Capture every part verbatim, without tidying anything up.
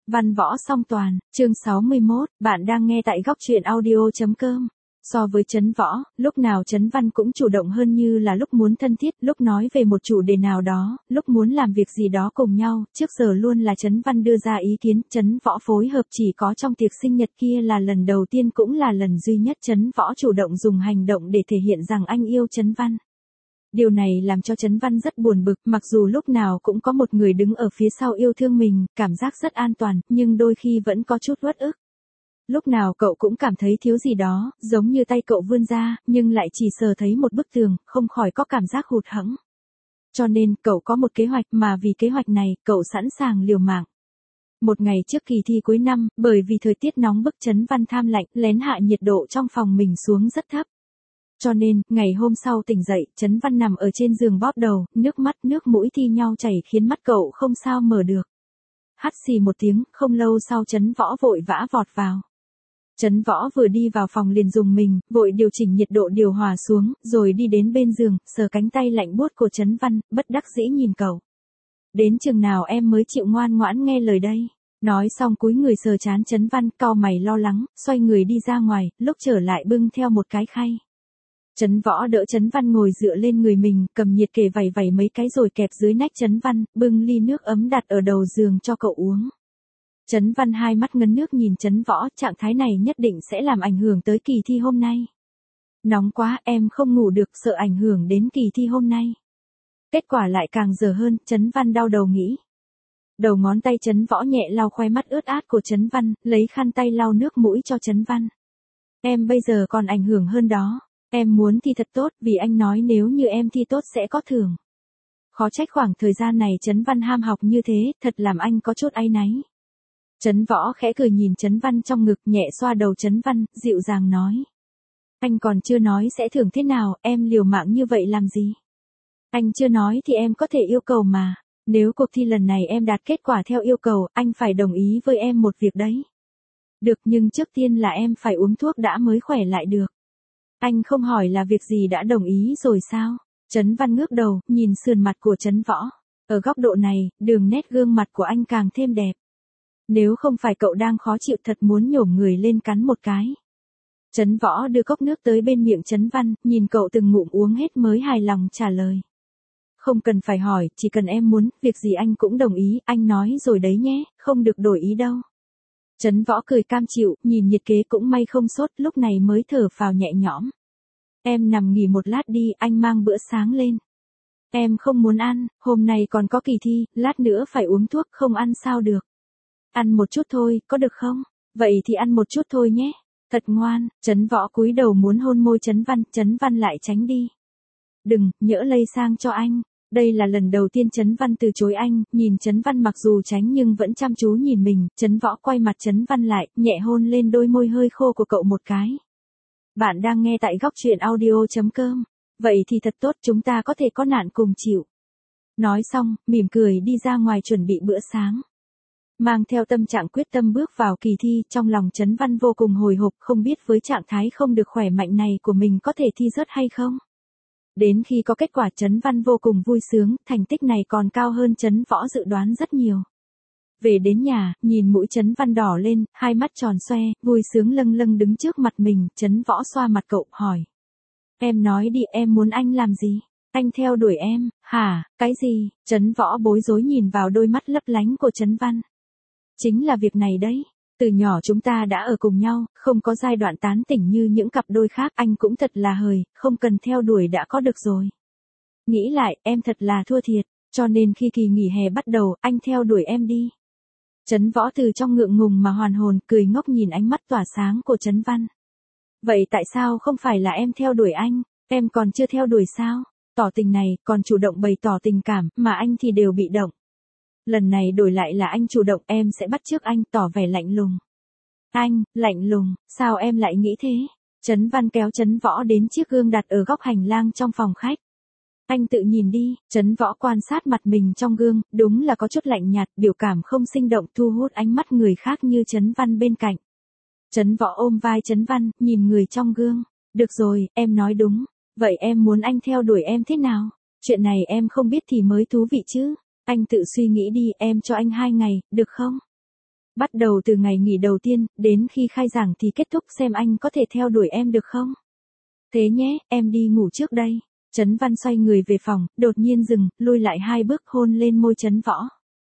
Văn võ song toàn, chương sáu mươi mốt, bạn đang nghe tại góc truyện audio.com. So với Trấn Võ, lúc nào Trấn Văn cũng chủ động hơn, như là lúc muốn thân thiết, lúc nói về một chủ đề nào đó, lúc muốn làm việc gì đó cùng nhau, trước giờ luôn là Trấn Văn đưa ra ý kiến, Trấn Võ phối hợp, chỉ có trong tiệc sinh nhật kia là lần đầu tiên cũng là lần duy nhất Trấn Võ chủ động dùng hành động để thể hiện rằng anh yêu Trấn Văn. Điều này làm cho Trấn Văn rất buồn bực, mặc dù lúc nào cũng có một người đứng ở phía sau yêu thương mình, cảm giác rất an toàn, nhưng đôi khi vẫn có chút uất ức. Lúc nào cậu cũng cảm thấy thiếu gì đó, giống như tay cậu vươn ra, nhưng lại chỉ sờ thấy một bức tường, không khỏi có cảm giác hụt hẫng. Cho nên, cậu có một kế hoạch, mà vì kế hoạch này, cậu sẵn sàng liều mạng. Một ngày trước kỳ thi cuối năm, bởi vì thời tiết nóng bức, Trấn Văn tham lạnh, lén hạ nhiệt độ trong phòng mình xuống rất thấp. Cho nên, ngày hôm sau tỉnh dậy, Trấn Văn nằm ở trên giường bóp đầu, nước mắt nước mũi thi nhau chảy khiến mắt cậu không sao mở được. Hắt xì một tiếng, không lâu sau Trấn Võ vội vã vọt vào. Trấn Võ vừa đi vào phòng liền dùng mình, vội điều chỉnh nhiệt độ điều hòa xuống, rồi đi đến bên giường, sờ cánh tay lạnh buốt của Trấn Văn, bất đắc dĩ nhìn cậu. Đến chừng nào em mới chịu ngoan ngoãn nghe lời đây? Nói xong cúi người sờ trán Trấn Văn, cau mày lo lắng, xoay người đi ra ngoài, lúc trở lại bưng theo một cái khay. Trấn Võ đỡ Trấn Văn ngồi dựa lên người mình, cầm nhiệt kề vẩy vẩy mấy cái rồi kẹp dưới nách Trấn Văn, bưng ly nước ấm đặt ở đầu giường cho cậu uống. Trấn Văn hai mắt ngấn nước nhìn Trấn Võ, trạng thái này nhất định sẽ làm ảnh hưởng tới kỳ thi hôm nay. Nóng quá, em không ngủ được, sợ ảnh hưởng đến kỳ thi hôm nay. Kết quả lại càng dở hơn, Trấn Văn đau đầu nghĩ. Đầu ngón tay Trấn Võ nhẹ lau khoe mắt ướt át của Trấn Văn, lấy khăn tay lau nước mũi cho Trấn Văn. Em bây giờ còn ảnh hưởng hơn đó. Em muốn thi thật tốt, vì anh nói nếu như em thi tốt sẽ có thưởng. Khó trách khoảng thời gian này Trấn Văn ham học như thế, thật làm anh có chút áy náy. Trấn Võ khẽ cười nhìn Trấn Văn trong ngực, nhẹ xoa đầu Trấn Văn, dịu dàng nói. Anh còn chưa nói sẽ thưởng thế nào, em liều mạng như vậy làm gì? Anh chưa nói thì em có thể yêu cầu mà. Nếu cuộc thi lần này em đạt kết quả theo yêu cầu, anh phải đồng ý với em một việc đấy. Được, nhưng trước tiên là em phải uống thuốc đã mới khỏe lại được. Anh không hỏi là việc gì đã đồng ý rồi sao? Trấn Văn ngước đầu, nhìn sườn mặt của Trấn Võ. Ở góc độ này, đường nét gương mặt của anh càng thêm đẹp. Nếu không phải cậu đang khó chịu thật muốn nhổm người lên cắn một cái. Trấn Võ đưa cốc nước tới bên miệng Trấn Văn, nhìn cậu từng ngụm uống hết mới hài lòng trả lời. Không cần phải hỏi, chỉ cần em muốn, việc gì anh cũng đồng ý, anh nói rồi đấy nhé, không được đổi ý đâu. Trấn Võ cười cam chịu, nhìn nhiệt kế cũng may không sốt, lúc này mới thở phào nhẹ nhõm. Em nằm nghỉ một lát đi, anh mang bữa sáng lên. Em không muốn ăn, hôm nay còn có kỳ thi, lát nữa phải uống thuốc, không ăn sao được. Ăn một chút thôi, có được không? Vậy thì ăn một chút thôi nhé. Thật ngoan, Trấn Võ cúi đầu muốn hôn môi Trấn Văn, Trấn Văn lại tránh đi. Đừng, nhỡ lây sang cho anh. Đây là lần đầu tiên Trấn Văn từ chối anh, nhìn Trấn Văn mặc dù tránh nhưng vẫn chăm chú nhìn mình, Trấn Võ quay mặt Trấn Văn lại, nhẹ hôn lên đôi môi hơi khô của cậu một cái. Bạn đang nghe tại góc truyện audio.com. Vậy thì thật tốt, chúng ta có thể có nạn cùng chịu. Nói xong, mỉm cười đi ra ngoài chuẩn bị bữa sáng. Mang theo tâm trạng quyết tâm bước vào kỳ thi, trong lòng Trấn Văn vô cùng hồi hộp, không biết với trạng thái không được khỏe mạnh này của mình có thể thi rớt hay không. Đến khi có kết quả Trấn Văn vô cùng vui sướng, thành tích này còn cao hơn Trấn Võ dự đoán rất nhiều. Về đến nhà, nhìn mũi Trấn Văn đỏ lên, hai mắt tròn xoe, vui sướng lâng lâng đứng trước mặt mình, Trấn Võ xoa mặt cậu, hỏi. Em nói đi, em muốn anh làm gì? Anh theo đuổi em, hả, cái gì? Trấn Võ bối rối nhìn vào đôi mắt lấp lánh của Trấn Văn. Chính là việc này đấy. Từ nhỏ chúng ta đã ở cùng nhau, không có giai đoạn tán tỉnh như những cặp đôi khác, anh cũng thật là hời, không cần theo đuổi đã có được rồi. Nghĩ lại, em thật là thua thiệt, cho nên khi kỳ nghỉ hè bắt đầu, anh theo đuổi em đi. Trấn Võ từ trong ngượng ngùng mà hoàn hồn, cười ngốc nhìn ánh mắt tỏa sáng của Trấn Văn. Vậy tại sao không phải là em theo đuổi anh, em còn chưa theo đuổi sao? Tỏ tình này, còn chủ động bày tỏ tình cảm, mà anh thì đều bị động. Lần này đổi lại là anh chủ động, em sẽ bắt chước anh, tỏ vẻ lạnh lùng. Anh, lạnh lùng, sao em lại nghĩ thế? Trấn Văn kéo Trấn Võ đến chiếc gương đặt ở góc hành lang trong phòng khách. Anh tự nhìn đi, Trấn Võ quan sát mặt mình trong gương, đúng là có chút lạnh nhạt, biểu cảm không sinh động, thu hút ánh mắt người khác như Trấn Văn bên cạnh. Trấn Võ ôm vai Trấn Văn, nhìn người trong gương. Được rồi, em nói đúng. Vậy em muốn anh theo đuổi em thế nào? Chuyện này em không biết thì mới thú vị chứ. Anh tự suy nghĩ đi, em cho anh hai ngày, được không? Bắt đầu từ ngày nghỉ đầu tiên, đến khi khai giảng thì kết thúc xem anh có thể theo đuổi em được không? Thế nhé, em đi ngủ trước đây. Trấn Văn xoay người về phòng, đột nhiên dừng, lui lại hai bước hôn lên môi Trấn Võ.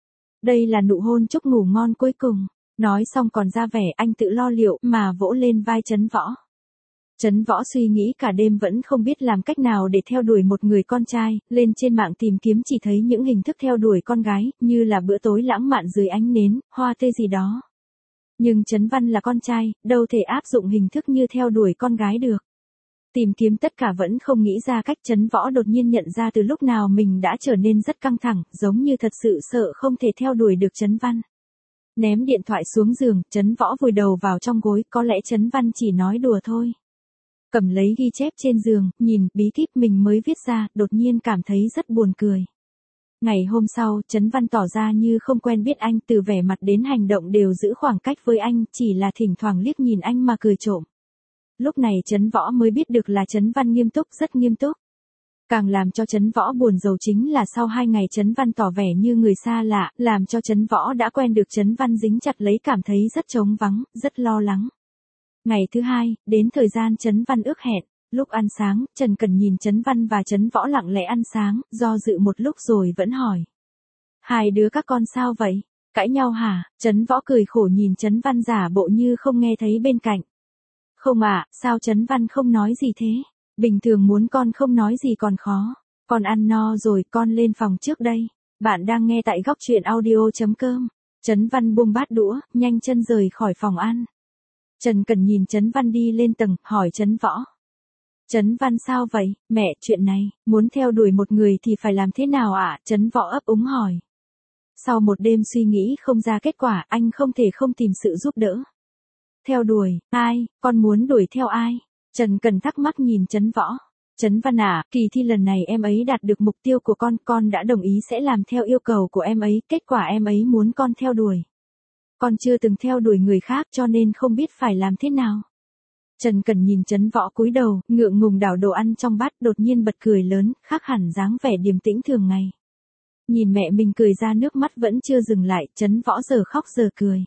Đây là nụ hôn chúc ngủ ngon cuối cùng. Nói xong còn ra vẻ anh tự lo liệu mà vỗ lên vai Trấn Võ. Trấn Võ suy nghĩ cả đêm vẫn không biết làm cách nào để theo đuổi một người con trai, lên trên mạng tìm kiếm chỉ thấy những hình thức theo đuổi con gái, như là bữa tối lãng mạn dưới ánh nến, hoa tươi gì đó. Nhưng Trấn Văn là con trai, đâu thể áp dụng hình thức như theo đuổi con gái được. Tìm kiếm tất cả vẫn không nghĩ ra cách. Trấn Võ đột nhiên nhận ra từ lúc nào mình đã trở nên rất căng thẳng, giống như thật sự sợ không thể theo đuổi được Trấn Văn. Ném điện thoại xuống giường, Trấn Võ vùi đầu vào trong gối, có lẽ Trấn Văn chỉ nói đùa thôi. Cầm lấy ghi chép trên giường, nhìn bí kíp mình mới viết ra, đột nhiên cảm thấy rất buồn cười. Ngày hôm sau, Trấn Văn tỏ ra như không quen biết anh, từ vẻ mặt đến hành động đều giữ khoảng cách với anh, chỉ là thỉnh thoảng liếc nhìn anh mà cười trộm. Lúc này Trấn Võ mới biết được là Trấn Văn nghiêm túc, rất nghiêm túc. Càng làm cho Trấn Võ buồn rầu chính là sau hai ngày Trấn Văn tỏ vẻ như người xa lạ, làm cho Trấn Võ đã quen được Trấn Văn dính chặt lấy cảm thấy rất trống vắng, rất lo lắng. Ngày thứ hai, đến thời gian Trấn Văn ước hẹn, lúc ăn sáng, Trần Cần nhìn Trấn Văn và Trấn Võ lặng lẽ ăn sáng, do dự một lúc rồi vẫn hỏi. Hai đứa các con sao vậy? Cãi nhau hả? Trấn Võ cười khổ nhìn Trấn Văn giả bộ như không nghe thấy bên cạnh. Không ạ, à, sao Trấn Văn không nói gì thế? Bình thường muốn con không nói gì còn khó. Con ăn no rồi, con lên phòng trước đây. Bạn đang nghe tại góc truyện audio chấm com. Trấn Văn buông bát đũa, nhanh chân rời khỏi phòng ăn. Trần Cần nhìn Trấn Văn đi lên tầng, hỏi Trấn Võ. Trấn Văn sao vậy? Mẹ, chuyện này, muốn theo đuổi một người thì phải làm thế nào ạ? À? Trấn Võ ấp úng hỏi. Sau một đêm suy nghĩ không ra kết quả, anh không thể không tìm sự giúp đỡ. Theo đuổi, ai, con muốn đuổi theo ai? Trần Cần thắc mắc nhìn Trấn Võ. Trấn Văn à, kỳ thi lần này em ấy đạt được mục tiêu của con, con đã đồng ý sẽ làm theo yêu cầu của em ấy, kết quả em ấy muốn con theo đuổi. Con chưa từng theo đuổi người khác cho nên không biết phải làm thế nào. Trần Cần nhìn Trấn Võ cúi đầu, ngượng ngùng đảo đồ ăn trong bát, đột nhiên bật cười lớn, khác hẳn dáng vẻ điềm tĩnh thường ngày. Nhìn mẹ mình cười ra nước mắt vẫn chưa dừng lại, Trấn Võ giờ khóc giờ cười.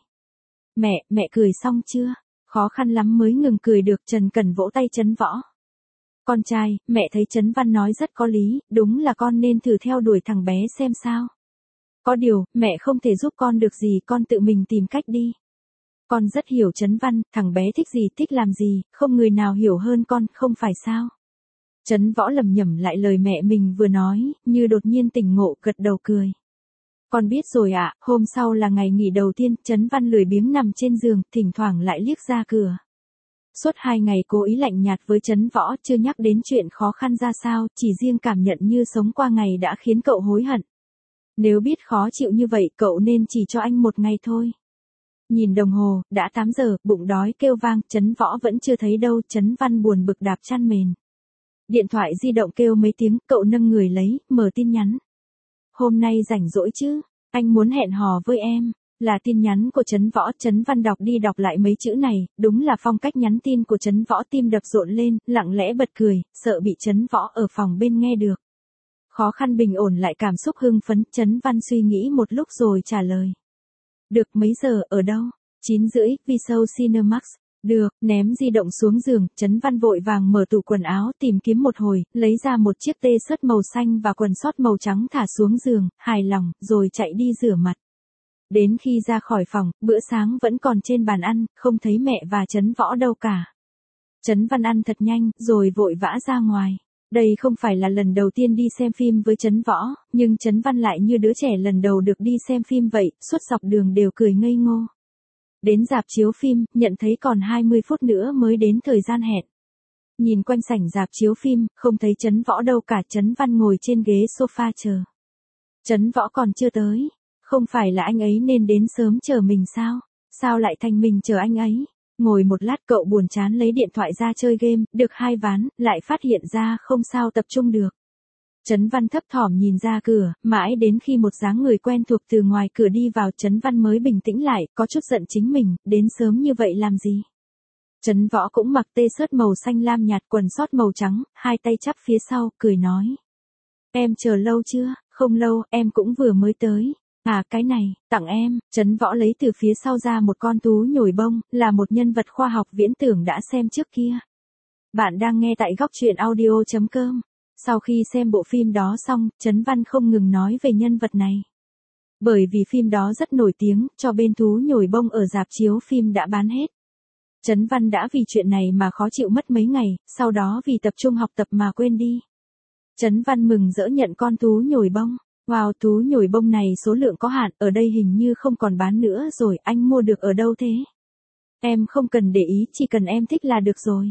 Mẹ, mẹ cười xong chưa? Khó khăn lắm mới ngừng cười được. Trần Cần vỗ tay Trấn Võ. Con trai, mẹ thấy Trấn Văn nói rất có lý, đúng là con nên thử theo đuổi thằng bé xem sao. Có điều, mẹ không thể giúp con được gì, con tự mình tìm cách đi. Con rất hiểu Trấn Văn, thằng bé thích gì, thích làm gì, không người nào hiểu hơn con, không phải sao? Trấn Võ lẩm nhẩm lại lời mẹ mình vừa nói, như đột nhiên tỉnh ngộ, gật đầu cười. Con biết rồi ạ, à, hôm sau là ngày nghỉ đầu tiên, Trấn Văn lười biếng nằm trên giường, thỉnh thoảng lại liếc ra cửa. Suốt hai ngày cố ý lạnh nhạt với Trấn Võ, chưa nhắc đến chuyện khó khăn ra sao, chỉ riêng cảm nhận như sống qua ngày đã khiến cậu hối hận. Nếu biết khó chịu như vậy, cậu nên chỉ cho anh một ngày thôi. Nhìn đồng hồ, đã tám giờ, bụng đói kêu vang, Trấn Võ vẫn chưa thấy đâu, Trấn Văn buồn bực đạp chăn mền. Điện thoại di động kêu mấy tiếng, cậu nâng người lấy, mở tin nhắn. Hôm nay rảnh rỗi chứ, anh muốn hẹn hò với em, là tin nhắn của Trấn Võ. Trấn Văn đọc đi đọc lại mấy chữ này, đúng là phong cách nhắn tin của Trấn Võ, tim đập rộn lên, lặng lẽ bật cười, sợ bị Trấn Võ ở phòng bên nghe được. Khó khăn bình ổn lại cảm xúc hưng phấn, Trấn Văn suy nghĩ một lúc rồi trả lời. Được, mấy giờ, ở đâu? chín rưỡi, Viso Cinemax. Được, ném di động xuống giường, Trấn Văn vội vàng mở tủ quần áo tìm kiếm một hồi, lấy ra một chiếc t-shirt màu xanh và quần sót màu trắng thả xuống giường, hài lòng, rồi chạy đi rửa mặt. Đến khi ra khỏi phòng, bữa sáng vẫn còn trên bàn ăn, không thấy mẹ và Trấn Võ đâu cả. Trấn Văn ăn thật nhanh, rồi vội vã ra ngoài. Đây không phải là lần đầu tiên đi xem phim với Trấn Võ, nhưng Trấn Văn lại như đứa trẻ lần đầu được đi xem phim vậy, suốt dọc đường đều cười ngây ngô. Đến rạp chiếu phim, nhận thấy còn hai mươi phút nữa mới đến thời gian hẹn. Nhìn quanh sảnh rạp chiếu phim, không thấy Trấn Võ đâu cả, Trấn Văn ngồi trên ghế sofa chờ. Trấn Võ còn chưa tới, không phải là anh ấy nên đến sớm chờ mình sao? Sao lại thành mình chờ anh ấy? Ngồi một lát cậu buồn chán lấy điện thoại ra chơi game, được hai ván, lại phát hiện ra không sao tập trung được. Trấn Văn thấp thỏm nhìn ra cửa, mãi đến khi một dáng người quen thuộc từ ngoài cửa đi vào, Trấn Văn mới bình tĩnh lại, có chút giận chính mình, đến sớm như vậy làm gì? Trấn Võ cũng mặc t-shirt màu xanh lam nhạt, quần sót màu trắng, hai tay chắp phía sau, cười nói. Em chờ lâu chưa? Không lâu, em cũng vừa mới tới. À cái này, tặng em, Trấn Võ lấy từ phía sau ra một con thú nhồi bông, là một nhân vật khoa học viễn tưởng đã xem trước kia. Bạn đang nghe tại góc truyện audio.com. Sau khi xem bộ phim đó xong, Trấn Văn không ngừng nói về nhân vật này. Bởi vì phim đó rất nổi tiếng, cho bên thú nhồi bông ở rạp chiếu phim đã bán hết. Trấn Văn đã vì chuyện này mà khó chịu mất mấy ngày, sau đó vì tập trung học tập mà quên đi. Trấn Văn mừng rỡ nhận con thú nhồi bông. Wow, thú nhồi bông này số lượng có hạn, ở đây hình như không còn bán nữa rồi, anh mua được ở đâu thế? Em không cần để ý, chỉ cần em thích là được rồi.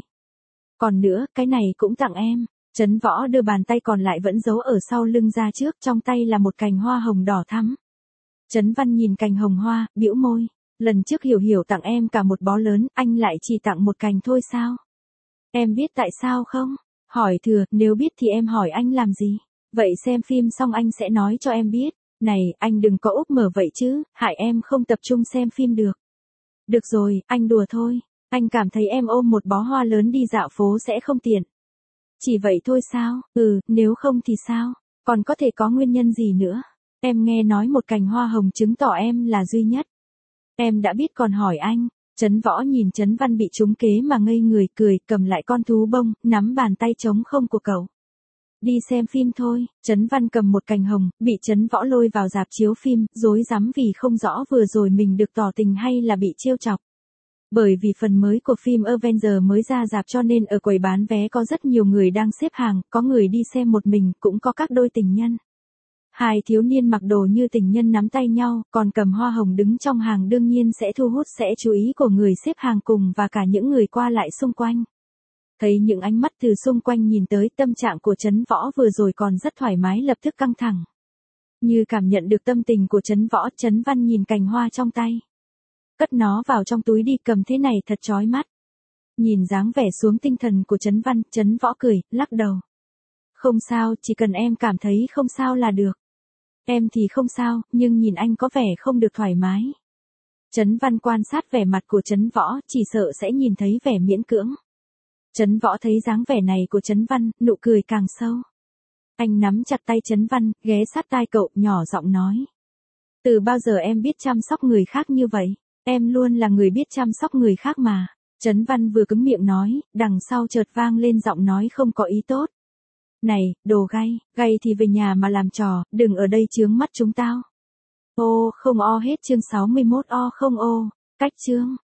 Còn nữa, cái này cũng tặng em. Trấn Võ đưa bàn tay còn lại vẫn giấu ở sau lưng ra trước, trong tay là một cành hoa hồng đỏ thắm. Trấn Văn nhìn cành hồng hoa, bĩu môi. Lần trước Hiểu Hiểu tặng em cả một bó lớn, anh lại chỉ tặng một cành thôi sao? Em biết tại sao không? Hỏi thừa, nếu biết thì em hỏi anh làm gì? Vậy xem phim xong anh sẽ nói cho em biết. Này, anh đừng có úp mở vậy chứ, hại em không tập trung xem phim được. Được rồi, anh đùa thôi. Anh cảm thấy em ôm một bó hoa lớn đi dạo phố sẽ không tiện. Chỉ vậy thôi sao? Ừ, nếu không thì sao? Còn có thể có nguyên nhân gì nữa? Em nghe nói một cành hoa hồng chứng tỏ em là duy nhất. Em đã biết còn hỏi anh. Trấn Võ nhìn Trấn Văn bị trúng kế mà ngây người cười, cầm lại con thú bông, nắm bàn tay trống không của cậu. Đi xem phim thôi. Trấn Văn cầm một cành hồng, bị Trấn Võ lôi vào rạp chiếu phim, rối rắm vì không rõ vừa rồi mình được tỏ tình hay là bị trêu chọc. Bởi vì phần mới của phim Avengers mới ra rạp cho nên ở quầy bán vé có rất nhiều người đang xếp hàng, có người đi xem một mình, cũng có các đôi tình nhân. Hai thiếu niên mặc đồ như tình nhân nắm tay nhau, còn cầm hoa hồng đứng trong hàng đương nhiên sẽ thu hút sẽ chú ý của người xếp hàng cùng và cả những người qua lại xung quanh. Thấy những ánh mắt từ xung quanh nhìn tới, tâm trạng của Trấn Võ vừa rồi còn rất thoải mái lập tức căng thẳng. Như cảm nhận được tâm tình của Trấn Võ, Trấn Văn nhìn cành hoa trong tay. Cất nó vào trong túi đi, cầm thế này thật chói mắt. Nhìn dáng vẻ xuống tinh thần của Trấn Văn, Trấn Võ cười, lắc đầu. Không sao, chỉ cần em cảm thấy không sao là được. Em thì không sao, nhưng nhìn anh có vẻ không được thoải mái. Trấn Văn quan sát vẻ mặt của Trấn Võ, chỉ sợ sẽ nhìn thấy vẻ miễn cưỡng. Trấn Võ thấy dáng vẻ này của Trấn Văn, nụ cười càng sâu. Anh nắm chặt tay Trấn Văn, ghé sát tai cậu, nhỏ giọng nói. Từ bao giờ em biết chăm sóc người khác như vậy? Em luôn là người biết chăm sóc người khác mà. Trấn Văn vừa cứng miệng nói, đằng sau chợt vang lên giọng nói không có ý tốt. Này, đồ gay, gay thì về nhà mà làm trò, đừng ở đây chướng mắt chúng tao. Ô, không o hết chương sáu mươi mốt o không ô, cách chương.